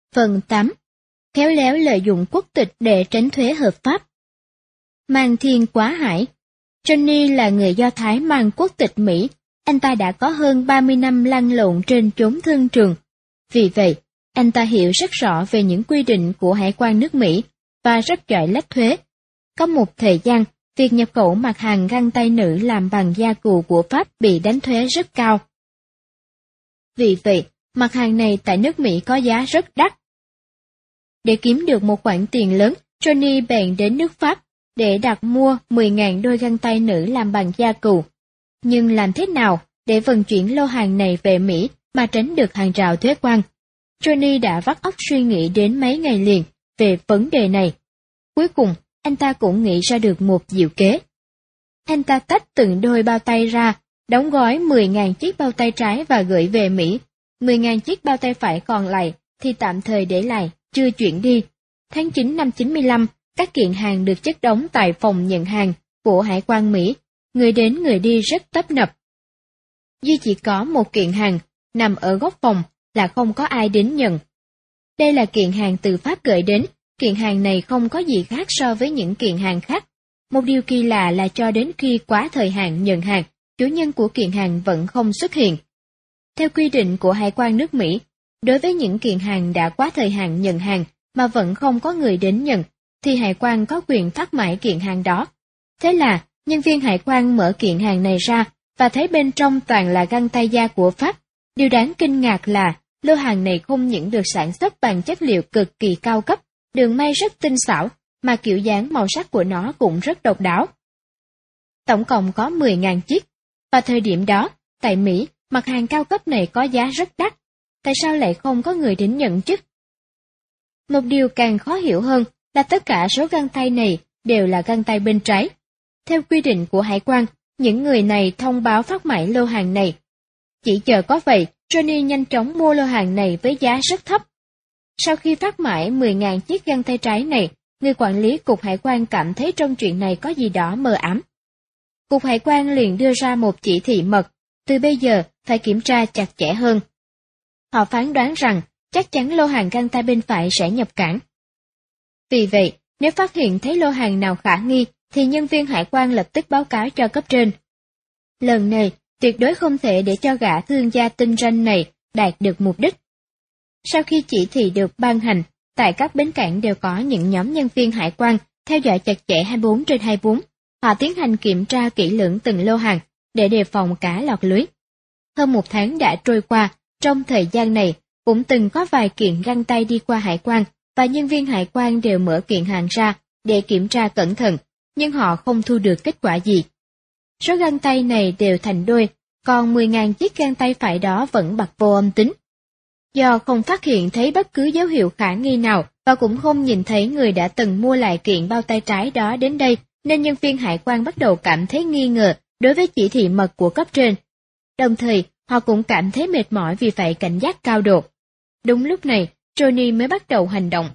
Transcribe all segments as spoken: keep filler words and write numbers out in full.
Phần tám. Khéo léo lợi dụng quốc tịch để tránh thuế hợp pháp. Mang thiên quá hải. Johnny là người Do Thái mang quốc tịch Mỹ, anh ta đã có hơn ba mươi năm lăn lộn trên chốn thương trường. Vì vậy, anh ta hiểu rất rõ về những quy định của hải quan nước Mỹ và rất giỏi lách thuế. Có một thời gian, việc nhập khẩu mặt hàng găng tay nữ làm bằng da cừu của Pháp bị đánh thuế rất cao. Vì vậy, mặt hàng này tại nước Mỹ có giá rất đắt. Để kiếm được một khoản tiền lớn, Johnny bèn đến nước Pháp để đặt mua mười nghìn đôi găng tay nữ làm bằng da cừu. Nhưng làm thế nào để vận chuyển lô hàng này về Mỹ mà tránh được hàng rào thuế quan? Johnny đã vắt óc suy nghĩ đến mấy ngày liền về vấn đề này. Cuối cùng, anh ta cũng nghĩ ra được một diệu kế. Anh ta tách từng đôi bao tay ra, đóng gói mười nghìn chiếc bao tay trái và gửi về Mỹ. mười nghìn chiếc bao tay phải còn lại thì tạm thời để lại, chưa chuyển đi. Tháng chín năm chín mươi lăm, các kiện hàng được chất đóng tại phòng nhận hàng của Hải quan Mỹ, người đến người đi rất tấp nập. Duy chỉ có một kiện hàng nằm ở góc phòng là không có ai đến nhận. Đây là kiện hàng từ Pháp gửi đến, kiện hàng này không có gì khác so với những kiện hàng khác. Một điều kỳ lạ là cho đến khi quá thời hạn nhận hàng, chủ nhân của kiện hàng vẫn không xuất hiện. Theo quy định của Hải quan nước Mỹ, đối với những kiện hàng đã quá thời hạn nhận hàng mà vẫn không có người đến nhận, thì Hải quan có quyền phát mãi kiện hàng đó. Thế là, nhân viên Hải quan mở kiện hàng này ra và thấy bên trong toàn là găng tay da của Pháp. Điều đáng kinh ngạc là, lô hàng này không những được sản xuất bằng chất liệu cực kỳ cao cấp, đường may rất tinh xảo, mà kiểu dáng màu sắc của nó cũng rất độc đáo. Tổng cộng có mười nghìn chiếc. Vào thời điểm đó, tại Mỹ, mặt hàng cao cấp này có giá rất đắt. Tại sao lại không có người đến nhận chứ? Một điều càng khó hiểu hơn là tất cả số găng tay này đều là găng tay bên trái. Theo quy định của Hải quan, những người này thông báo phát mãi lô hàng này. Chỉ chờ có vậy, Johnny nhanh chóng mua lô hàng này với giá rất thấp. Sau khi phát mãi mười nghìn chiếc găng tay trái này, người quản lý Cục Hải quan cảm thấy trong chuyện này có gì đó mờ ám. Cục Hải quan liền đưa ra một chỉ thị mật, từ bây giờ phải kiểm tra chặt chẽ hơn. Họ phán đoán rằng chắc chắn lô hàng găng tay bên phải sẽ nhập cảng. Vì vậy, nếu phát hiện thấy lô hàng nào khả nghi, thì nhân viên hải quan lập tức báo cáo cho cấp trên. Lần này, tuyệt đối không thể để cho gã thương gia tinh ranh này đạt được mục đích. Sau khi chỉ thị được ban hành, tại các bến cảng đều có những nhóm nhân viên hải quan theo dõi chặt chẽ hai mươi bốn trên hai mươi bốn. Họ tiến hành kiểm tra kỹ lưỡng từng lô hàng để đề phòng cá lọt lưới. Hơn một tháng đã trôi qua, trong thời gian này cũng từng có vài kiện găng tay đi qua hải quan và nhân viên hải quan đều mở kiện hàng ra để kiểm tra cẩn thận, nhưng họ không thu được kết quả gì. Số găng tay này đều thành đôi, còn mười nghìn chiếc găng tay phải đó vẫn bật vô âm tính. Do không phát hiện thấy bất cứ dấu hiệu khả nghi nào và cũng không nhìn thấy người đã từng mua lại kiện bao tay trái đó đến đây, nên nhân viên hải quan bắt đầu cảm thấy nghi ngờ đối với chỉ thị mật của cấp trên. Đồng thời, họ cũng cảm thấy mệt mỏi vì phải cảnh giác cao độ. Đúng lúc này, Johnny mới bắt đầu hành động.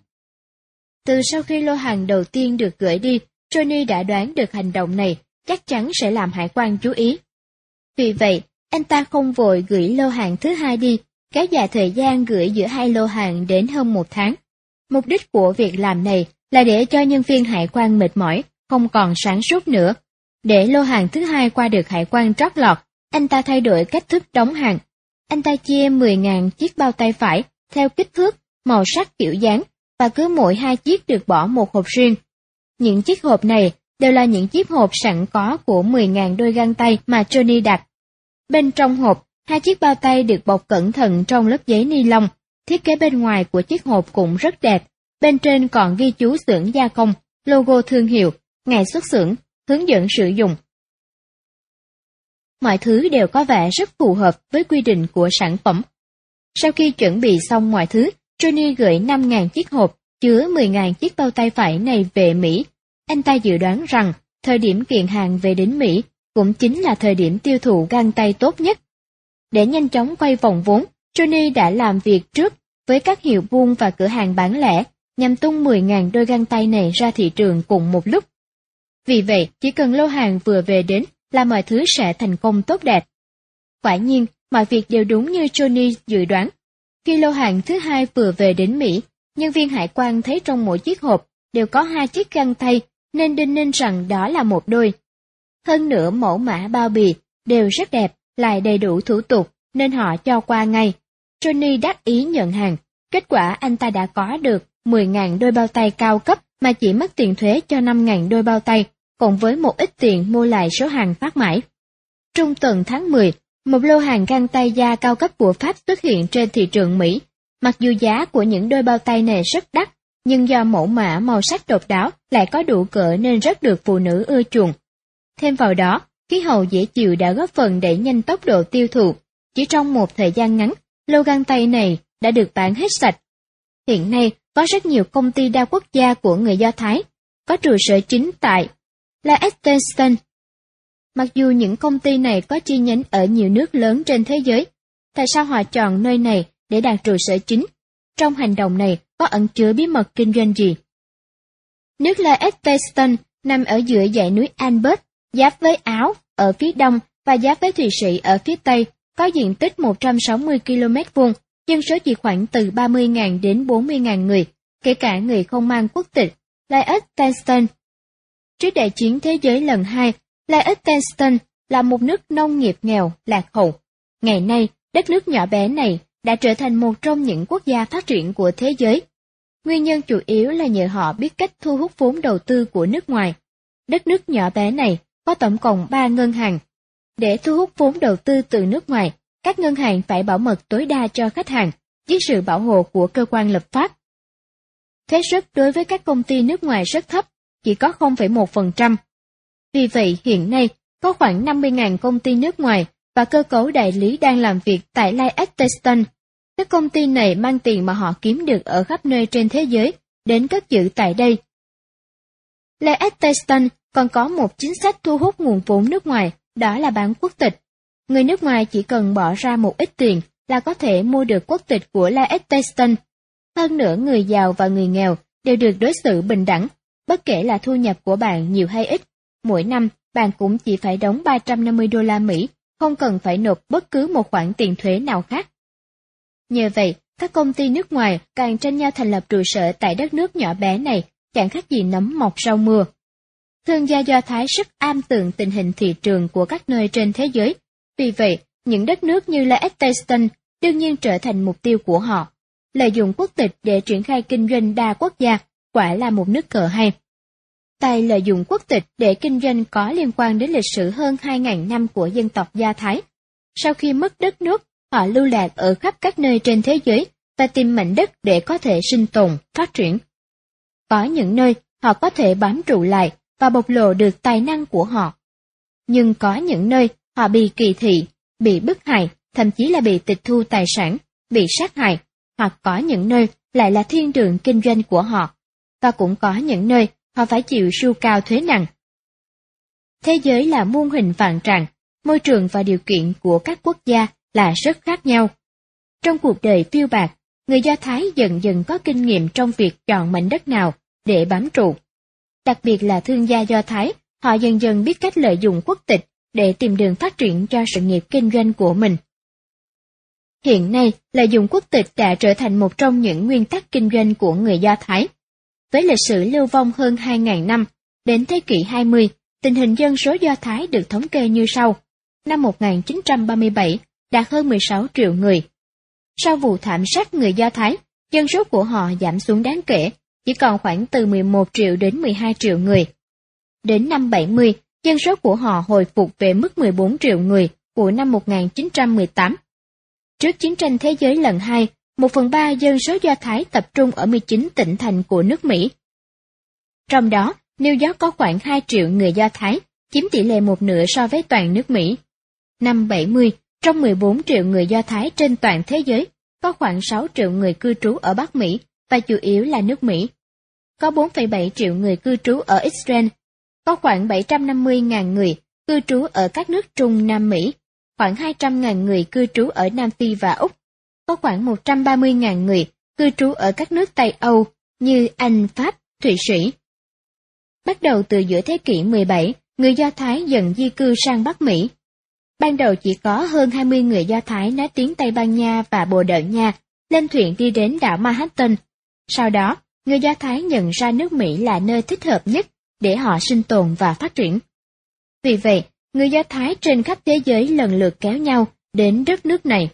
Từ sau khi lô hàng đầu tiên được gửi đi, Johnny đã đoán được hành động này chắc chắn sẽ làm hải quan chú ý. Vì vậy, anh ta không vội gửi lô hàng thứ hai đi, kéo dài thời gian gửi giữa hai lô hàng đến hơn một tháng. Mục đích của việc làm này là để cho nhân viên hải quan mệt mỏi, không còn sáng suốt nữa. Để lô hàng thứ hai qua được hải quan trót lọt, anh ta thay đổi cách thức đóng hàng. Anh ta chia mười nghìn chiếc bao tay phải theo kích thước, màu sắc kiểu dáng, và cứ mỗi hai chiếc được bỏ một hộp riêng. Những chiếc hộp này đều là những chiếc hộp sẵn có của mười nghìn đôi găng tay mà Johnny đặt. Bên trong hộp, hai chiếc bao tay được bọc cẩn thận trong lớp giấy ni lông. Thiết kế bên ngoài của chiếc hộp cũng rất đẹp. Bên trên còn ghi chú xưởng gia công, logo thương hiệu, ngày xuất xưởng, hướng dẫn sử dụng. Mọi thứ đều có vẻ rất phù hợp với quy định của sản phẩm. Sau khi chuẩn bị xong mọi thứ, Johnny gửi năm nghìn chiếc hộp chứa mười nghìn chiếc bao tay phải này về Mỹ. Anh ta dự đoán rằng thời điểm kiện hàng về đến Mỹ cũng chính là thời điểm tiêu thụ găng tay tốt nhất. Để nhanh chóng quay vòng vốn, Johnny đã làm việc trước với các hiệu buôn và cửa hàng bán lẻ nhằm tung mười nghìn đôi găng tay này ra thị trường cùng một lúc. Vì vậy, chỉ cần lô hàng vừa về đến là mọi thứ sẽ thành công tốt đẹp. Quả nhiên, mọi việc đều đúng như Johnny dự đoán. Khi lô hàng thứ hai vừa về đến Mỹ, nhân viên hải quan thấy trong mỗi chiếc hộp đều có hai chiếc găng tay, nên đinh ninh rằng đó là một đôi. Hơn nữa mẫu mã bao bì đều rất đẹp, lại đầy đủ thủ tục, nên họ cho qua ngay. Johnny đắc ý nhận hàng, kết quả anh ta đã có được mười nghìn đôi bao tay cao cấp mà chỉ mất tiền thuế cho năm nghìn đôi bao tay, cộng với một ít tiền mua lại số hàng phát mãi. Trung tuần tháng mười, một lô hàng găng tay da cao cấp của Pháp xuất hiện trên thị trường Mỹ. Mặc dù giá của những đôi bao tay này rất đắt, nhưng do mẫu mã màu sắc độc đáo lại có đủ cỡ nên rất được phụ nữ ưa chuộng. Thêm vào đó, khí hậu dễ chịu đã góp phần đẩy nhanh tốc độ tiêu thụ. Chỉ trong một thời gian ngắn, lô găng tay này đã được bán hết sạch. Hiện nay, có rất nhiều công ty đa quốc gia của người Do Thái, có trụ sở chính tại Liechtenstein. Mặc dù những công ty này có chi nhánh ở nhiều nước lớn trên thế giới, tại sao họ chọn nơi này để đặt trụ sở chính? Trong hành động này có ẩn chứa bí mật kinh doanh gì? Nước Liechtenstein nằm ở giữa dãy núi Alps, giáp với Áo ở phía đông và giáp với Thụy Sĩ ở phía tây, có diện tích một trăm sáu mươi ki lô mét vuông, dân số chỉ khoảng từ ba mươi nghìn đến bốn mươi nghìn người, kể cả người không mang quốc tịch. Liechtenstein. Trước Đại chiến Thế giới lần hai, Liechtenstein là một nước nông nghiệp nghèo, lạc hậu. Ngày nay, đất nước nhỏ bé này đã trở thành một trong những quốc gia phát triển của thế giới. Nguyên nhân chủ yếu là nhờ họ biết cách thu hút vốn đầu tư của nước ngoài. Đất nước nhỏ bé này có tổng cộng ba ngân hàng. Để thu hút vốn đầu tư từ nước ngoài, các ngân hàng phải bảo mật tối đa cho khách hàng, dưới sự bảo hộ của cơ quan lập pháp. Thuế suất đối với các công ty nước ngoài rất thấp, chỉ có không phẩy một phần trăm. Vì vậy hiện nay, có khoảng năm mươi nghìn công ty nước ngoài và cơ cấu đại lý đang làm việc tại Liechtenstein. Các công ty này mang tiền mà họ kiếm được ở khắp nơi trên thế giới, đến cất giữ tại đây. Liechtenstein còn có một chính sách thu hút nguồn vốn nước ngoài, đó là bán quốc tịch. Người nước ngoài chỉ cần bỏ ra một ít tiền là có thể mua được quốc tịch của Liechtenstein. Hơn nữa người giàu và người nghèo đều được đối xử bình đẳng, bất kể là thu nhập của bạn nhiều hay ít. Mỗi năm, bạn cũng chỉ phải đóng ba trăm năm mươi đô la Mỹ, không cần phải nộp bất cứ một khoản tiền thuế nào khác. Nhờ vậy, các công ty nước ngoài càng tranh nhau thành lập trụ sở tại đất nước nhỏ bé này, chẳng khác gì nấm mọc sau mưa. Thương gia Do Thái rất am tường tình hình thị trường của các nơi trên thế giới, vì vậy, những đất nước như Liechtenstein đương nhiên trở thành mục tiêu của họ. Lợi dụng quốc tịch để triển khai kinh doanh đa quốc gia, quả là một nước cờ hay. Tài lợi dụng quốc tịch để kinh doanh có liên quan đến lịch sử hơn hai nghìn năm của dân tộc Do Thái. Sau khi mất đất nước, họ lưu lạc ở khắp các nơi trên thế giới và tìm mảnh đất để có thể sinh tồn, phát triển. Có những nơi họ có thể bám trụ lại và bộc lộ được tài năng của họ. Nhưng có những nơi họ bị kỳ thị, bị bức hại, thậm chí là bị tịch thu tài sản, bị sát hại, hoặc có những nơi lại là thiên đường kinh doanh của họ, và cũng có những nơi họ phải chịu sưu cao thuế nặng. Thế giới là muôn hình vạn trạng, môi trường và điều kiện của các quốc gia là rất khác nhau. Trong cuộc đời phiêu bạt, người Do Thái dần dần có kinh nghiệm trong việc chọn mảnh đất nào để bám trụ. Đặc biệt là thương gia Do Thái, họ dần dần biết cách lợi dụng quốc tịch để tìm đường phát triển cho sự nghiệp kinh doanh của mình. Hiện nay, lợi dụng quốc tịch đã trở thành một trong những nguyên tắc kinh doanh của người Do Thái. Với lịch sử lưu vong hơn hai nghìn năm, đến thế kỷ hai mươi, tình hình dân số Do Thái được thống kê như sau. Năm một nghìn chín trăm ba mươi bảy, đạt hơn mười sáu triệu người. Sau vụ thảm sát người Do Thái, dân số của họ giảm xuống đáng kể, chỉ còn khoảng từ mười một triệu đến mười hai triệu người. Đến năm bảy mươi, dân số của họ hồi phục về mức mười bốn triệu người của năm một nghìn chín trăm mười tám. Trước chiến tranh thế giới lần hai, một phần ba dân số Do Thái tập trung ở mười chín tỉnh thành của nước Mỹ. Trong đó, New York có khoảng hai triệu người Do Thái, chiếm tỷ lệ một nửa so với toàn nước Mỹ. Năm bảy mươi, trong mười bốn triệu người Do Thái trên toàn thế giới, có khoảng sáu triệu người cư trú ở Bắc Mỹ, và chủ yếu là nước Mỹ. Có bốn phẩy bảy triệu người cư trú ở Israel, có khoảng bảy trăm năm mươi nghìn người cư trú ở các nước Trung Nam Mỹ, khoảng hai trăm nghìn người cư trú ở Nam Phi và Úc, có khoảng một trăm ba mươi nghìn người cư trú ở các nước Tây Âu như Anh, Pháp, Thụy Sĩ. Bắt đầu từ giữa thế kỷ mười bảy, người Do Thái dần di cư sang Bắc Mỹ. Ban đầu chỉ có hơn hai mươi người Do Thái nói tiếng Tây Ban Nha và Bồ Đào Nha, lên thuyền đi đến đảo Manhattan. Sau đó, người Do Thái nhận ra nước Mỹ là nơi thích hợp nhất để họ sinh tồn và phát triển. Vì vậy, người Do Thái trên khắp thế giới lần lượt kéo nhau đến đất nước này.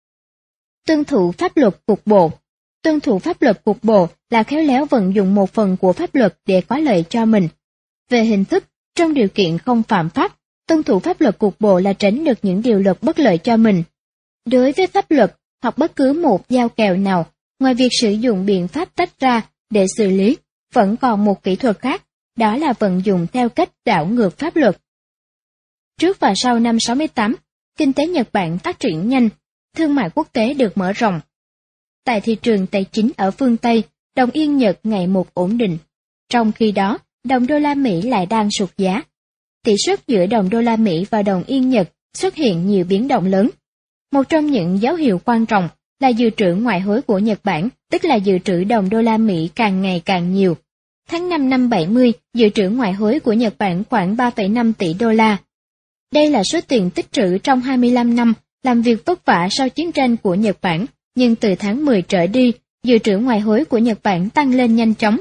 Tuân thủ pháp luật cục bộ. Tuân thủ pháp luật cục bộ là khéo léo vận dụng một phần của pháp luật để có lợi cho mình. Về hình thức, trong điều kiện không phạm pháp, tuân thủ pháp luật cục bộ là tránh được những điều luật bất lợi cho mình. Đối với pháp luật hoặc bất cứ một giao kèo nào, ngoài việc sử dụng biện pháp tách ra để xử lý, vẫn còn một kỹ thuật khác, đó là vận dụng theo cách đảo ngược pháp luật. Trước và sau năm sáu mươi tám, kinh tế Nhật Bản phát triển nhanh, thương mại quốc tế được mở rộng. Tại thị trường tài chính ở phương Tây, đồng yên Nhật ngày một ổn định. Trong khi đó, đồng đô la Mỹ lại đang sụt giá. Tỷ suất giữa đồng đô la Mỹ và đồng yên Nhật xuất hiện nhiều biến động lớn. Một trong những dấu hiệu quan trọng là dự trữ ngoại hối của Nhật Bản, tức là dự trữ đồng đô la Mỹ càng ngày càng nhiều. Tháng năm năm bảy mươi, dự trữ ngoại hối của Nhật Bản khoảng ba phẩy năm tỷ đô la. Đây là số tiền tích trữ trong hai mươi lăm năm làm việc vất vả sau chiến tranh của Nhật Bản, nhưng từ tháng mười trở đi, dự trữ ngoại hối của Nhật Bản tăng lên nhanh chóng.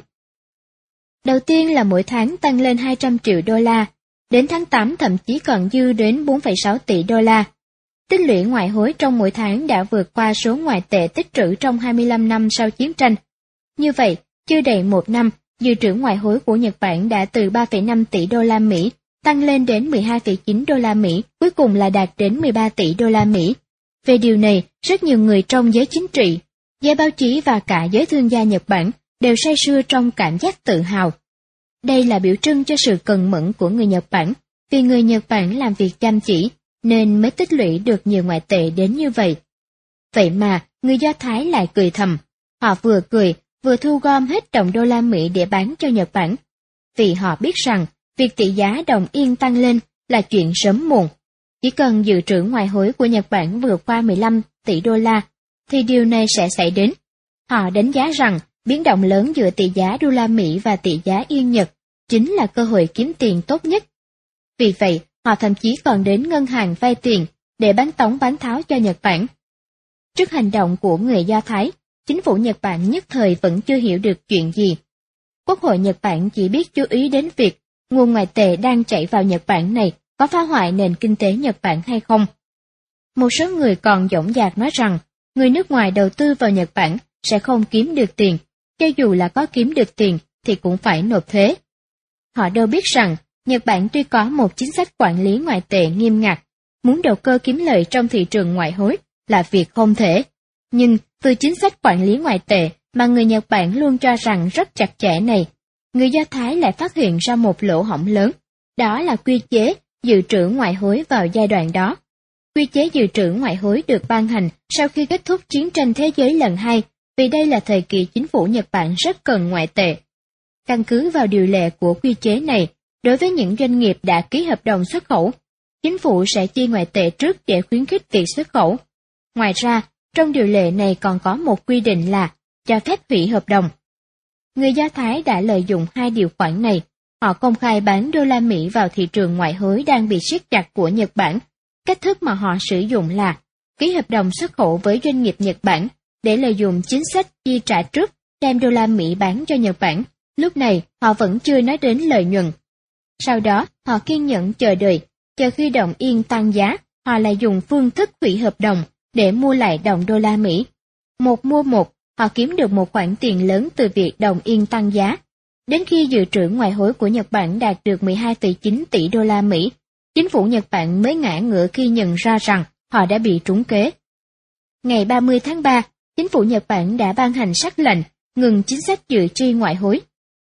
Đầu tiên là mỗi tháng tăng lên hai trăm triệu đô la, đến tháng tám thậm chí còn dư đến bốn phẩy sáu tỷ đô la. Tích lũy ngoại hối trong mỗi tháng đã vượt qua số ngoại tệ tích trữ trong hai mươi lăm năm sau chiến tranh. Như vậy, chưa đầy một năm, dự trữ ngoại hối của Nhật Bản đã từ ba phẩy năm tỷ đô la Mỹ tăng lên đến mười hai phẩy chín đô la Mỹ, cuối cùng là đạt đến mười ba tỷ đô la Mỹ. Về điều này, rất nhiều người trong giới chính trị, giới báo chí và cả giới thương gia Nhật Bản đều say sưa trong cảm giác tự hào. Đây là biểu trưng cho sự cần mẫn của người Nhật Bản, vì người Nhật Bản làm việc chăm chỉ, nên mới tích lũy được nhiều ngoại tệ đến như vậy. Vậy mà, người Do Thái lại cười thầm. Họ vừa cười, vừa thu gom hết đồng đô la Mỹ để bán cho Nhật Bản. Vì họ biết rằng, việc tỷ giá đồng yên tăng lên là chuyện sớm muộn. Chỉ cần dự trữ ngoại hối của Nhật Bản vượt qua mười lăm tỷ đô la, thì điều này sẽ xảy đến. Họ đánh giá rằng, biến động lớn giữa tỷ giá đô la Mỹ và tỷ giá yên Nhật chính là cơ hội kiếm tiền tốt nhất. Vì vậy, họ thậm chí còn đến ngân hàng vay tiền để bán tống bán tháo cho Nhật Bản. Trước hành động của người Do Thái, chính phủ Nhật Bản nhất thời vẫn chưa hiểu được chuyện gì. Quốc hội Nhật Bản chỉ biết chú ý đến việc nguồn ngoại tệ đang chảy vào Nhật Bản này có phá hoại nền kinh tế Nhật Bản hay không. Một số người còn dõng dạc nói rằng, người nước ngoài đầu tư vào Nhật Bản sẽ không kiếm được tiền, cho dù là có kiếm được tiền thì cũng phải nộp thuế. Họ đâu biết rằng, Nhật Bản tuy có một chính sách quản lý ngoại tệ nghiêm ngặt, muốn đầu cơ kiếm lợi trong thị trường ngoại hối là việc không thể. Nhưng từ chính sách quản lý ngoại tệ mà người Nhật Bản luôn cho rằng rất chặt chẽ này, người Do Thái lại phát hiện ra một lỗ hổng lớn, đó là quy chế dự trữ ngoại hối vào giai đoạn đó. Quy chế dự trữ ngoại hối được ban hành sau khi kết thúc chiến tranh thế giới lần hai, vì đây là thời kỳ chính phủ Nhật Bản rất cần ngoại tệ. Căn cứ vào điều lệ của quy chế này, đối với những doanh nghiệp đã ký hợp đồng xuất khẩu, chính phủ sẽ chi ngoại tệ trước để khuyến khích việc xuất khẩu. Ngoài ra, trong điều lệ này còn có một quy định là cho phép hủy hợp đồng. Người Do Thái đã lợi dụng hai điều khoản này, họ công khai bán đô la Mỹ vào thị trường ngoại hối đang bị siết chặt của Nhật Bản. Cách thức mà họ sử dụng là ký hợp đồng xuất khẩu với doanh nghiệp Nhật Bản để lợi dụng chính sách chi trả trước đem đô la Mỹ bán cho Nhật Bản. Lúc này, họ vẫn chưa nói đến lợi nhuận. Sau đó, họ kiên nhẫn chờ đợi, chờ khi đồng yên tăng giá, họ lại dùng phương thức hủy hợp đồng để mua lại đồng đô la Mỹ. Một mua một, họ kiếm được một khoản tiền lớn từ việc đồng yên tăng giá. Đến khi dự trữ ngoại hối của Nhật Bản đạt được mười hai phẩy chín tỷ đô la Mỹ, chính phủ Nhật Bản mới ngã ngửa khi nhận ra rằng họ đã bị trúng kế. Ngày ba mươi tháng ba, chính phủ Nhật Bản đã ban hành sắc lệnh ngừng chính sách dự trì ngoại hối.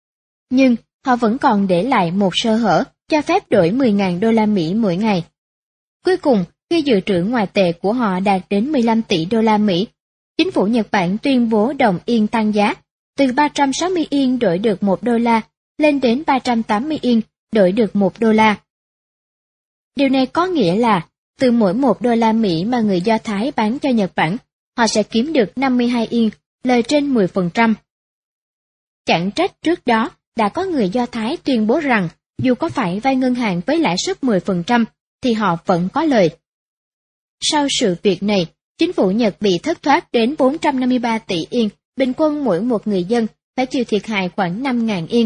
Nhưng họ vẫn còn để lại một sơ hở cho phép đổi mười nghìn đô la Mỹ mỗi ngày. Cuối cùng, khi dự trữ ngoại tệ của họ đạt đến mười lăm tỷ đô la Mỹ, chính phủ Nhật Bản tuyên bố đồng yên tăng giá, từ ba trăm sáu mươi yên đổi được một đô la lên đến ba trăm tám mươi yên đổi được một đô la. Điều này có nghĩa là, từ mỗi một đô la Mỹ mà người Do Thái bán cho Nhật Bản, họ sẽ kiếm được năm mươi hai yên, lời trên mười phần trăm. Chẳng trách trước đó đã có người Do Thái tuyên bố rằng dù có phải vay ngân hàng với lãi suất mười phần trăm thì họ vẫn có lời. Sau sự việc này, chính phủ Nhật bị thất thoát đến bốn trăm năm mươi ba tỷ yên, bình quân mỗi một người dân phải chịu thiệt hại khoảng năm nghìn yên.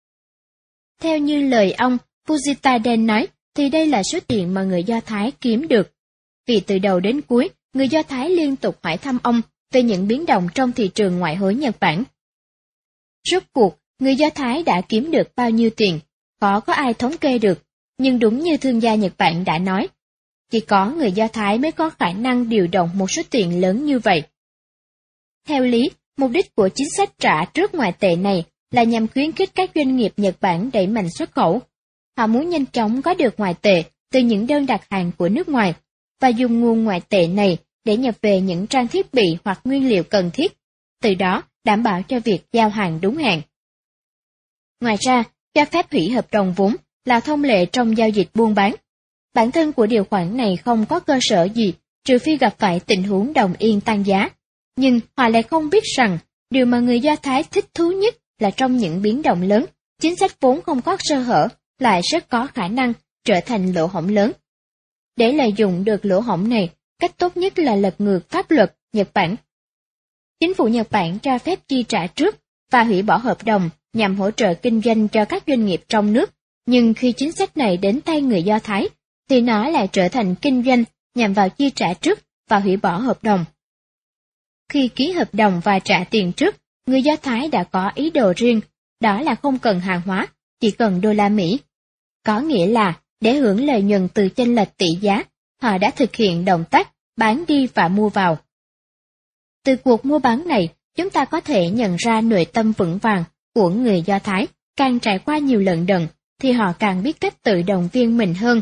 Theo như lời ông Fujita Den nói, thì đây là số tiền mà người Do Thái kiếm được. Vì từ đầu đến cuối, người Do Thái liên tục hỏi thăm ông về những biến động trong thị trường ngoại hối Nhật Bản. Rốt cuộc, người Do Thái đã kiếm được bao nhiêu tiền, khó có ai thống kê được, nhưng đúng như thương gia Nhật Bản đã nói, chỉ có người Do Thái mới có khả năng điều động một số tiền lớn như vậy. Theo lý, mục đích của chính sách trả trước ngoại tệ này là nhằm khuyến khích các doanh nghiệp Nhật Bản đẩy mạnh xuất khẩu. Họ muốn nhanh chóng có được ngoại tệ từ những đơn đặt hàng của nước ngoài, và dùng nguồn ngoại tệ này để nhập về những trang thiết bị hoặc nguyên liệu cần thiết, từ đó đảm bảo cho việc giao hàng đúng hạn. Ngoài ra, cho phép hủy hợp đồng vốn là thông lệ trong giao dịch buôn bán. Bản thân của điều khoản này không có cơ sở gì, trừ phi gặp phải tình huống đồng yên tăng giá. Nhưng họ lại không biết rằng, điều mà người Do Thái thích thú nhất là trong những biến động lớn, chính sách vốn không có sơ hở, lại rất có khả năng trở thành lỗ hổng lớn. Để lợi dụng được lỗ hổng này, cách tốt nhất là lật ngược pháp luật Nhật Bản. Chính phủ Nhật Bản cho phép chi trả trước và hủy bỏ hợp đồng nhằm hỗ trợ kinh doanh cho các doanh nghiệp trong nước, nhưng khi chính sách này đến tay người Do Thái, thì nó lại trở thành kinh doanh nhằm vào chi trả trước và hủy bỏ hợp đồng. Khi ký hợp đồng và trả tiền trước, người Do Thái đã có ý đồ riêng, đó là không cần hàng hóa, chỉ cần đô la Mỹ. Có nghĩa là, để hưởng lợi nhuận từ chênh lệch tỷ giá, họ đã thực hiện động tác bán đi và mua vào. Từ cuộc mua bán này, chúng ta có thể nhận ra nội tâm vững vàng của người Do Thái. Càng trải qua nhiều lần đần, thì họ càng biết cách tự động viên mình hơn.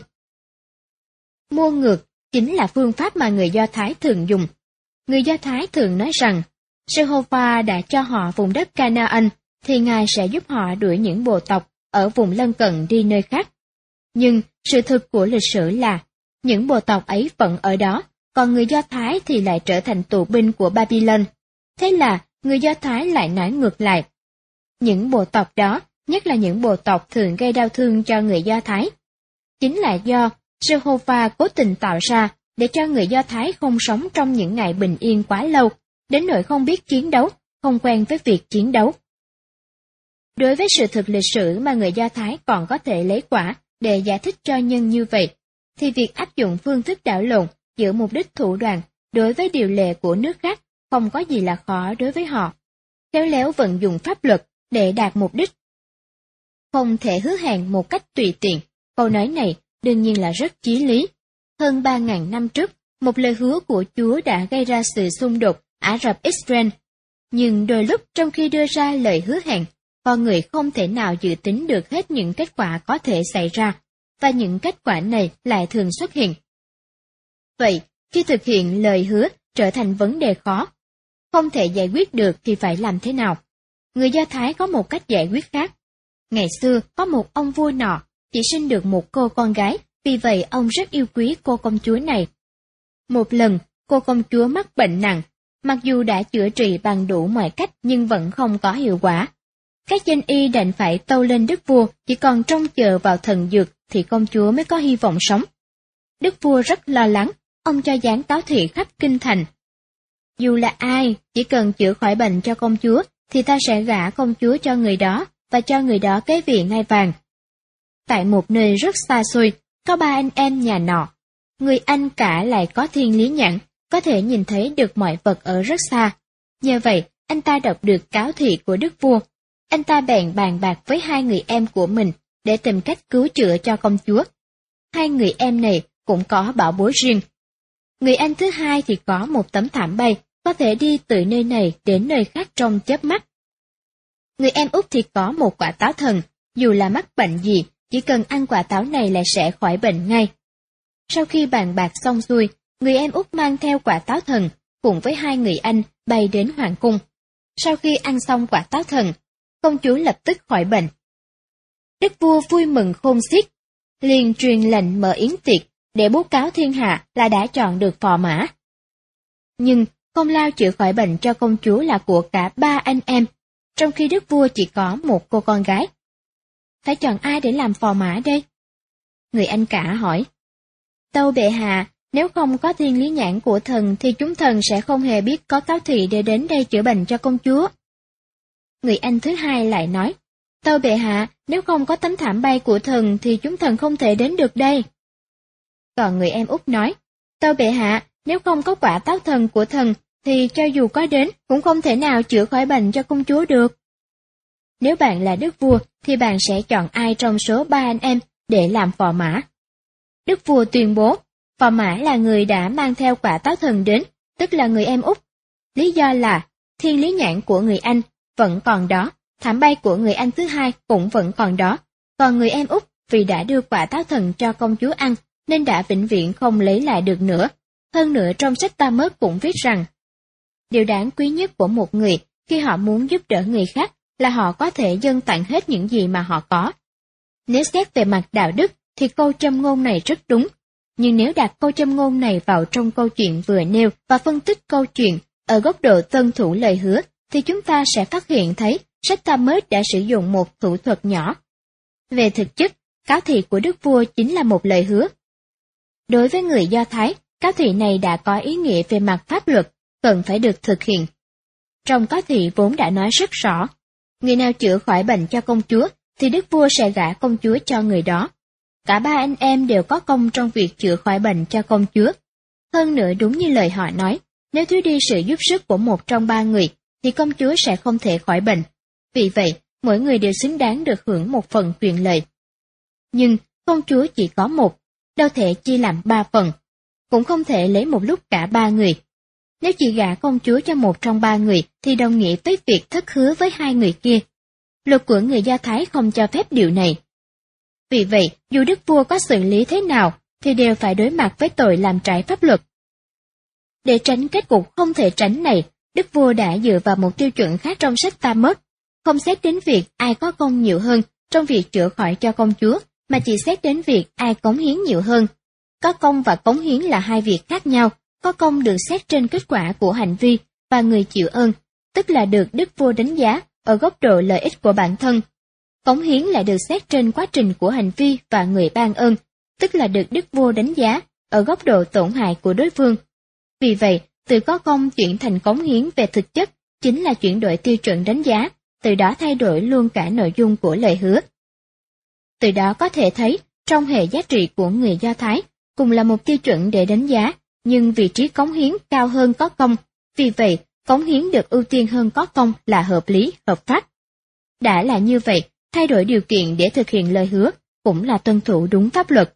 Mua ngược chính là phương pháp mà người Do Thái thường dùng. Người Do Thái thường nói rằng, Jehovah đã cho họ vùng đất Canaan, thì Ngài sẽ giúp họ đuổi những bộ tộc ở vùng lân cận đi nơi khác. Nhưng sự thực của lịch sử là, những bộ tộc ấy vẫn ở đó, còn người Do Thái thì lại trở thành tù binh của Babylon. Thế là, người Do Thái lại nói ngược lại. Những bộ tộc đó, nhất là những bộ tộc thường gây đau thương cho người Do Thái, chính là do Jehovah cố tình tạo ra để cho người Do Thái không sống trong những ngày bình yên quá lâu, đến nỗi không biết chiến đấu, không quen với việc chiến đấu. Đối với sự thực lịch sử mà người Do Thái còn có thể lấy quả để giải thích cho nhân như vậy, thì việc áp dụng phương thức đảo lộn giữa mục đích thủ đoạn đối với điều lệ của nước khác không có gì là khó đối với họ. Khéo léo vận dụng pháp luật để đạt mục đích. Không thể hứa hẹn một cách tùy tiện, câu nói này đương nhiên là rất chí lý. Hơn ba ngàn năm trước, một lời hứa của Chúa đã gây ra sự xung đột Ả Rập-Israel. Nhưng đôi lúc trong khi đưa ra lời hứa hẹn, con người không thể nào dự tính được hết những kết quả có thể xảy ra, và những kết quả này lại thường xuất hiện. Vậy, khi thực hiện lời hứa trở thành vấn đề khó, không thể giải quyết được thì phải làm thế nào? Người Do Thái có một cách giải quyết khác. Ngày xưa có một ông vua nọ, chỉ sinh được một cô con gái, vì vậy ông rất yêu quý cô công chúa này. Một lần, cô công chúa mắc bệnh nặng, mặc dù đã chữa trị bằng đủ mọi cách nhưng vẫn không có hiệu quả. Các danh y đành phải tâu lên đức vua, chỉ còn trông chờ vào thần dược thì công chúa mới có hy vọng sống. Đức vua rất lo lắng, ông cho giáng cáo thị khắp kinh thành. Dù là ai, chỉ cần chữa khỏi bệnh cho công chúa, thì ta sẽ gả công chúa cho người đó, và cho người đó kế vị ngai vàng. Tại một nơi rất xa xôi, có ba anh em nhà nọ. Người anh cả lại có thiên lý nhãn, có thể nhìn thấy được mọi vật ở rất xa. Nhờ vậy, anh ta đọc được cáo thị của đức vua. Anh ta bèn bàn bạc với hai người em của mình để tìm cách cứu chữa cho công chúa. Hai người em này cũng có bảo bối riêng. Người anh thứ hai thì có một tấm thảm bay, có thể đi từ nơi này đến nơi khác trong chớp mắt. Người em út thì có một quả táo thần, dù là mắc bệnh gì, chỉ cần ăn quả táo này là sẽ khỏi bệnh ngay. Sau khi bàn bạc xong xuôi, người em út mang theo quả táo thần, cùng với hai người anh bay đến hoàng cung. Sau khi ăn xong quả táo thần, công chúa lập tức khỏi bệnh. Đức vua vui mừng khôn xiết, liền truyền lệnh mở yến tiệc để bố cáo thiên hạ là đã chọn được phò mã. Nhưng công lao chữa khỏi bệnh cho công chúa là của cả ba anh em, trong khi đức vua chỉ có một cô con gái. Phải chọn ai để làm phò mã đây? Người anh cả hỏi. Tâu bệ hạ, nếu không có thiên lý nhãn của thần thì chúng thần sẽ không hề biết có cáo thị để đến đây chữa bệnh cho công chúa. Người anh thứ hai lại nói, tâu bệ hạ, nếu không có tấm thảm bay của thần thì chúng thần không thể đến được đây. Còn người em út nói, tâu bệ hạ, nếu không có quả táo thần của thần thì cho dù có đến cũng không thể nào chữa khỏi bệnh cho công chúa được. Nếu bạn là đức vua thì bạn sẽ chọn ai trong số ba anh em để làm phò mã? Đức vua tuyên bố, phò mã là người đã mang theo quả táo thần đến, tức là người em út. Lý do là thiên lý nhãn của người anh vẫn còn đó, thảm bay của người anh thứ hai cũng vẫn còn đó, còn người em út vì đã đưa quả táo thần cho công chúa ăn nên đã vĩnh viễn không lấy lại được nữa. Hơn nữa trong sách Talmud cũng viết rằng, điều đáng quý nhất của một người khi họ muốn giúp đỡ người khác là họ có thể dâng tặng hết những gì mà họ có. Nếu xét về mặt đạo đức thì câu châm ngôn này rất đúng, nhưng nếu đặt câu châm ngôn này vào trong câu chuyện vừa nêu và phân tích câu chuyện ở góc độ tuân thủ lời hứa, thì chúng ta sẽ phát hiện thấy sách Talmud đã sử dụng một thủ thuật nhỏ. Về thực chất, cáo thị của đức vua chính là một lời hứa. Đối với người Do Thái, cáo thị này đã có ý nghĩa về mặt pháp luật, cần phải được thực hiện. Trong cáo thị vốn đã nói rất rõ, người nào chữa khỏi bệnh cho công chúa thì đức vua sẽ gả công chúa cho người đó. Cả ba anh em đều có công trong việc chữa khỏi bệnh cho công chúa. Hơn nữa đúng như lời họ nói, nếu thiếu đi sự giúp sức của một trong ba người thì công chúa sẽ không thể khỏi bệnh. Vì vậy, mỗi người đều xứng đáng được hưởng một phần quyền lợi. Nhưng công chúa chỉ có một, đâu thể chia làm ba phần, cũng không thể lấy một lúc cả ba người. Nếu chỉ gả công chúa cho một trong ba người thì đồng nghĩa với việc thất hứa với hai người kia. Luật của người Do Thái không cho phép điều này. Vì vậy, dù đức vua có xử lý thế nào thì đều phải đối mặt với tội làm trái pháp luật. Để tránh kết cục không thể tránh này, đức vua đã dựa vào một tiêu chuẩn khác trong sách Talmud, không xét đến việc ai có công nhiều hơn trong việc chữa khỏi cho công chúa, mà chỉ xét đến việc ai cống hiến nhiều hơn. Có công và cống hiến là hai việc khác nhau, có công được xét trên kết quả của hành vi và người chịu ơn, tức là được đức vua đánh giá ở góc độ lợi ích của bản thân. Cống hiến lại được xét trên quá trình của hành vi và người ban ơn, tức là được đức vua đánh giá ở góc độ tổn hại của đối phương. Vì vậy, từ có công chuyển thành cống hiến về thực chất chính là chuyển đổi tiêu chuẩn đánh giá, từ đó thay đổi luôn cả nội dung của lời hứa. Từ đó có thể thấy, trong hệ giá trị của người Do Thái, cùng là một tiêu chuẩn để đánh giá, nhưng vị trí cống hiến cao hơn có công, vì vậy, cống hiến được ưu tiên hơn có công là hợp lý, hợp pháp. Đã là như vậy, thay đổi điều kiện để thực hiện lời hứa, cũng là tuân thủ đúng pháp luật.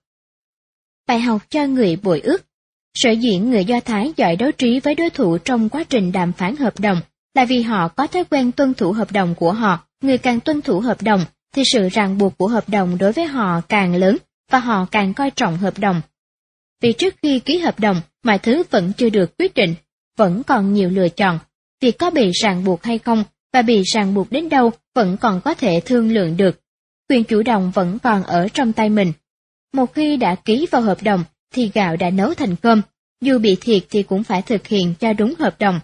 Bài học cho người bội ước. Sở dĩ người Do Thái giỏi đấu trí với đối thủ trong quá trình đàm phán hợp đồng là vì họ có thói quen tuân thủ hợp đồng của họ. Người càng tuân thủ hợp đồng thì sự ràng buộc của hợp đồng đối với họ càng lớn và họ càng coi trọng hợp đồng. Vì trước khi ký hợp đồng, mọi thứ vẫn chưa được quyết định, vẫn còn nhiều lựa chọn. Việc có bị ràng buộc hay không và bị ràng buộc đến đâu vẫn còn có thể thương lượng được. Quyền chủ động vẫn còn ở trong tay mình. Một khi đã ký vào hợp đồng thì gạo đã nấu thành cơm, dù bị thiệt thì cũng phải thực hiện cho đúng hợp đồng.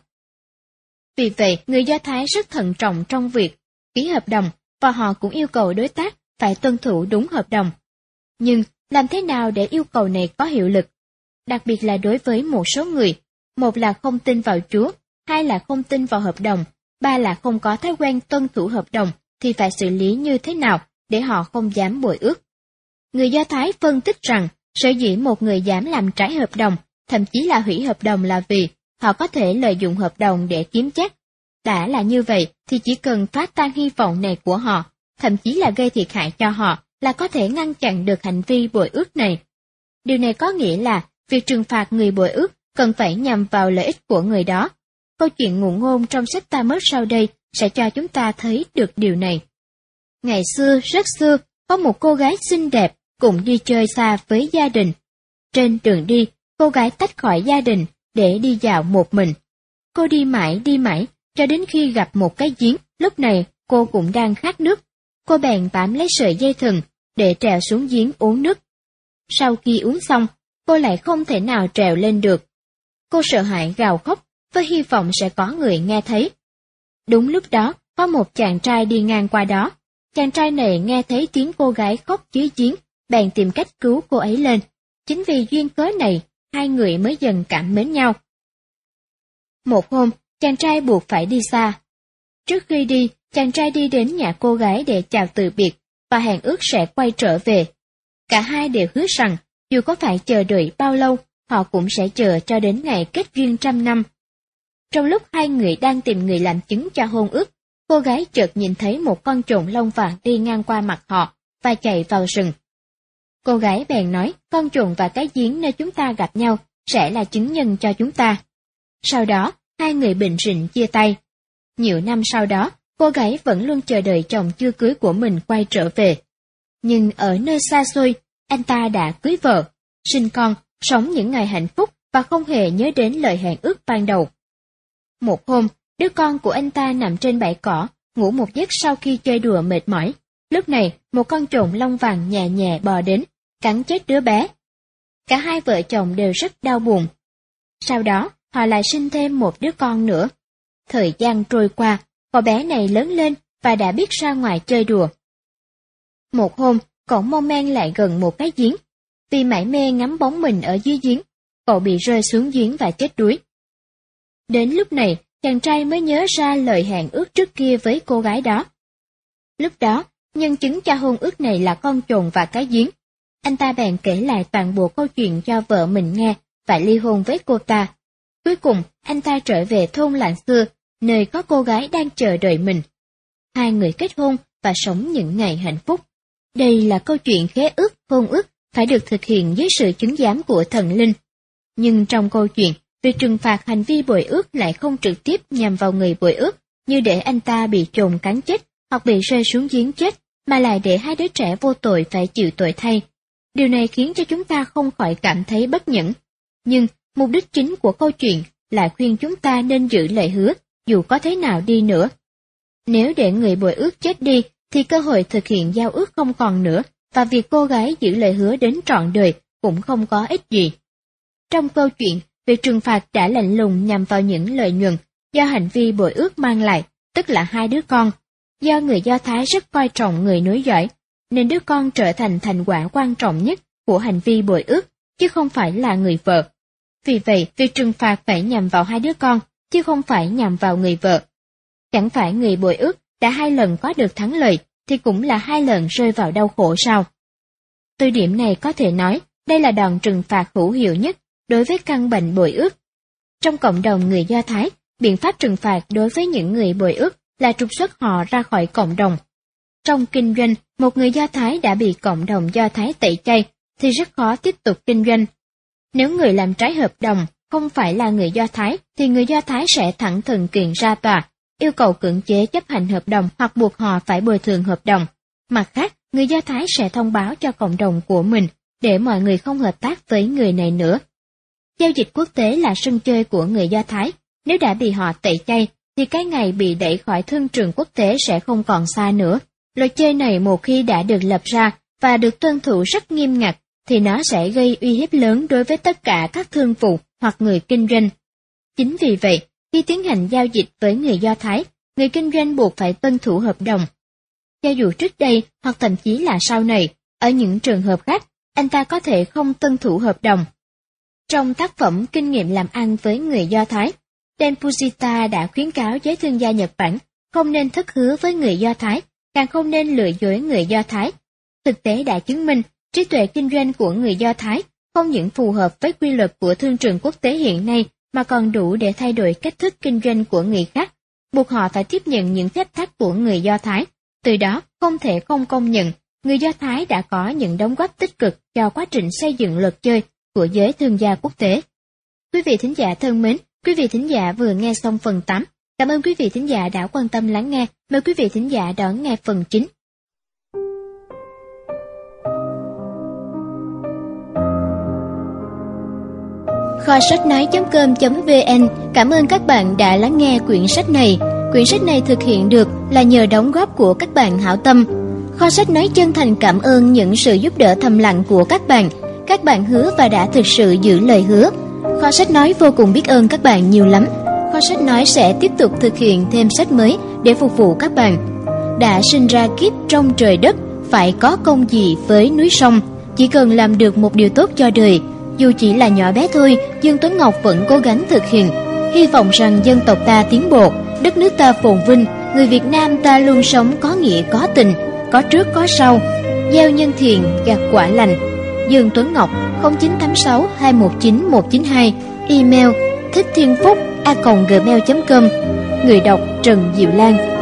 Vì vậy, người Do Thái rất thận trọng trong việc ký hợp đồng và họ cũng yêu cầu đối tác phải tuân thủ đúng hợp đồng. Nhưng, làm thế nào để yêu cầu này có hiệu lực? Đặc biệt là đối với một số người, một là không tin vào Chúa, hai là không tin vào hợp đồng, ba là không có thói quen tuân thủ hợp đồng, thì phải xử lý như thế nào để họ không dám bội ước? Người Do Thái phân tích rằng, sở dĩ một người dám làm trái hợp đồng, thậm chí là hủy hợp đồng là vì họ có thể lợi dụng hợp đồng để kiếm chắc. Đã là như vậy thì chỉ cần phá tan hy vọng này của họ, thậm chí là gây thiệt hại cho họ, là có thể ngăn chặn được hành vi bội ước này. Điều này có nghĩa là việc trừng phạt người bội ước cần phải nhằm vào lợi ích của người đó. Câu chuyện ngụ ngôn trong sách Talmud sau đây sẽ cho chúng ta thấy được điều này. Ngày xưa, rất xưa, có một cô gái xinh đẹp cùng đi chơi xa với gia đình. Trên đường đi, cô gái tách khỏi gia đình để đi dạo một mình. Cô đi mãi đi mãi, cho đến khi gặp một cái giếng, lúc này cô cũng đang khát nước. Cô bèn bám lấy sợi dây thừng để trèo xuống giếng uống nước. Sau khi uống xong, cô lại không thể nào trèo lên được. Cô sợ hãi gào khóc, với hy vọng sẽ có người nghe thấy. Đúng lúc đó, có một chàng trai đi ngang qua đó. Chàng trai này nghe thấy tiếng cô gái khóc dưới giếng, bèn tìm cách cứu cô ấy lên. Chính vì duyên cớ này hai người mới dần cảm mến nhau. Một hôm, chàng trai buộc phải đi xa. Trước khi đi, chàng trai đi đến nhà cô gái để chào từ biệt và hẹn ước sẽ quay trở về. Cả hai đều hứa rằng dù có phải chờ đợi bao lâu, họ cũng sẽ chờ cho đến ngày kết duyên trăm năm. Trong lúc hai người đang tìm người làm chứng cho hôn ước, cô gái chợt nhìn thấy một con trồn lông vàng đi ngang qua mặt họ và chạy vào rừng. Cô gái bèn nói con trồn và cái giếng nơi chúng ta gặp nhau sẽ là chứng nhân cho chúng ta. Sau đó, hai người bình rịnh chia tay. Nhiều năm sau đó, cô gái vẫn luôn chờ đợi chồng chưa cưới của mình quay trở về. Nhưng ở nơi xa xôi, anh ta đã cưới vợ, sinh con, sống những ngày hạnh phúc và không hề nhớ đến lời hẹn ước ban đầu. Một hôm, đứa con của anh ta nằm trên bãi cỏ, ngủ một giấc sau khi chơi đùa mệt mỏi. Lúc này, một con trồn lông vàng nhẹ nhẹ bò đến, cắn chết đứa bé. Cả hai vợ chồng đều rất đau buồn. Sau đó, họ lại sinh thêm một đứa con nữa. Thời gian trôi qua, cậu bé này lớn lên và đã biết ra ngoài chơi đùa. Một hôm, cậu mong men lại gần một cái giếng. Vì mải mê ngắm bóng mình ở dưới giếng, cậu bị rơi xuống giếng và chết đuối. Đến lúc này, chàng trai mới nhớ ra lời hẹn ước trước kia với cô gái đó. Lúc đó, nhân chứng cho hôn ước này là con trồn và cái giếng. Anh ta bèn kể lại toàn bộ câu chuyện cho vợ mình nghe và ly hôn với cô ta. Cuối cùng, anh ta trở về thôn làng xưa, nơi có cô gái đang chờ đợi mình. Hai người kết hôn và sống những ngày hạnh phúc. Đây là câu chuyện khế ước, hôn ước phải được thực hiện dưới sự chứng giám của thần linh. Nhưng trong câu chuyện, việc trừng phạt hành vi bội ước lại không trực tiếp nhằm vào người bội ước, như để anh ta bị trồn cắn chết hoặc bị rơi xuống giếng chết, mà lại để hai đứa trẻ vô tội phải chịu tội thay. Điều này khiến cho chúng ta không khỏi cảm thấy bất nhẫn. Nhưng mục đích chính của câu chuyện là khuyên chúng ta nên giữ lời hứa, dù có thế nào đi nữa. Nếu để người bội ước chết đi, thì cơ hội thực hiện giao ước không còn nữa, và việc cô gái giữ lời hứa đến trọn đời cũng không có ích gì. Trong câu chuyện, việc trừng phạt đã lạnh lùng nhằm vào những lợi nhuận do hành vi bội ước mang lại, tức là hai đứa con. Do người Do Thái rất coi trọng người nối dõi, nên đứa con trở thành thành quả quan trọng nhất của hành vi bội ước, chứ không phải là người vợ. Vì vậy, việc trừng phạt phải nhằm vào hai đứa con, chứ không phải nhằm vào người vợ. Chẳng phải người bội ước đã hai lần có được thắng lợi, thì cũng là hai lần rơi vào đau khổ sao? Từ điểm này có thể nói, đây là đòn trừng phạt hữu hiệu nhất đối với căn bệnh bội ước. Trong cộng đồng người Do Thái, biện pháp trừng phạt đối với những người bội ước là trục xuất họ ra khỏi cộng đồng. Trong kinh doanh, một người Do Thái đã bị cộng đồng Do Thái tẩy chay, thì rất khó tiếp tục kinh doanh. Nếu người làm trái hợp đồng không phải là người Do Thái, thì người Do Thái sẽ thẳng thừng kiện ra tòa, yêu cầu cưỡng chế chấp hành hợp đồng hoặc buộc họ phải bồi thường hợp đồng. Mặt khác, người Do Thái sẽ thông báo cho cộng đồng của mình để mọi người không hợp tác với người này nữa. Giao dịch quốc tế là sân chơi của người Do Thái. Nếu đã bị họ tẩy chay, thì cái ngày bị đẩy khỏi thương trường quốc tế sẽ không còn xa nữa. Luật chơi này một khi đã được lập ra và được tuân thủ rất nghiêm ngặt, thì nó sẽ gây uy hiếp lớn đối với tất cả các thương vụ hoặc người kinh doanh. Chính vì vậy, khi tiến hành giao dịch với người Do Thái, người kinh doanh buộc phải tuân thủ hợp đồng. Cho dù trước đây hoặc thậm chí là sau này, ở những trường hợp khác, anh ta có thể không tuân thủ hợp đồng. Trong tác phẩm Kinh nghiệm làm ăn với người Do Thái, Dan Fujita đã khuyến cáo giới thương gia Nhật Bản không nên thất hứa với người Do Thái, càng không nên lừa dối người Do Thái. Thực tế đã chứng minh, trí tuệ kinh doanh của người Do Thái không những phù hợp với quy luật của thương trường quốc tế hiện nay, mà còn đủ để thay đổi cách thức kinh doanh của người khác, buộc họ phải tiếp nhận những phép tắc của người Do Thái. Từ đó, không thể không công nhận, người Do Thái đã có những đóng góp tích cực cho quá trình xây dựng luật chơi của giới thương gia quốc tế. Quý vị thính giả thân mến, quý vị thính giả vừa nghe xong phần tám. Cảm ơn quý vị thính giả đã quan tâm lắng nghe. Mời quý vị thính giả đón nghe phần chín. Kho sách nói chấm com chấm vn cảm ơn các bạn đã lắng nghe quyển sách này. Quyển sách này thực hiện được là nhờ đóng góp của các bạn hảo tâm. Kho sách nói chân thành cảm ơn những sự giúp đỡ thầm lặng của các bạn. Các bạn hứa và đã thực sự giữ lời hứa. Kho sách nói vô cùng biết ơn các bạn nhiều lắm. Kho sách nói sẽ tiếp tục thực hiện thêm sách mới để phục vụ các bạn. Đã sinh ra kiếp trong trời đất, phải có công gì với núi sông. Chỉ cần làm được một điều tốt cho đời, Dù chỉ là nhỏ bé thôi, Dương Tuấn Ngọc vẫn cố gắng thực hiện. Hy vọng rằng dân tộc ta tiến bộ, đất nước ta phồn vinh, người Việt Nam ta luôn sống có nghĩa có tình, có trước có sau, gieo nhân thiện gặt quả lành. Dương Tuấn Ngọc không chín tám sáu hai một chín một chín hai, email thích thiên phúc a còng gmail chấm com. Người đọc Trần Diệu Lan.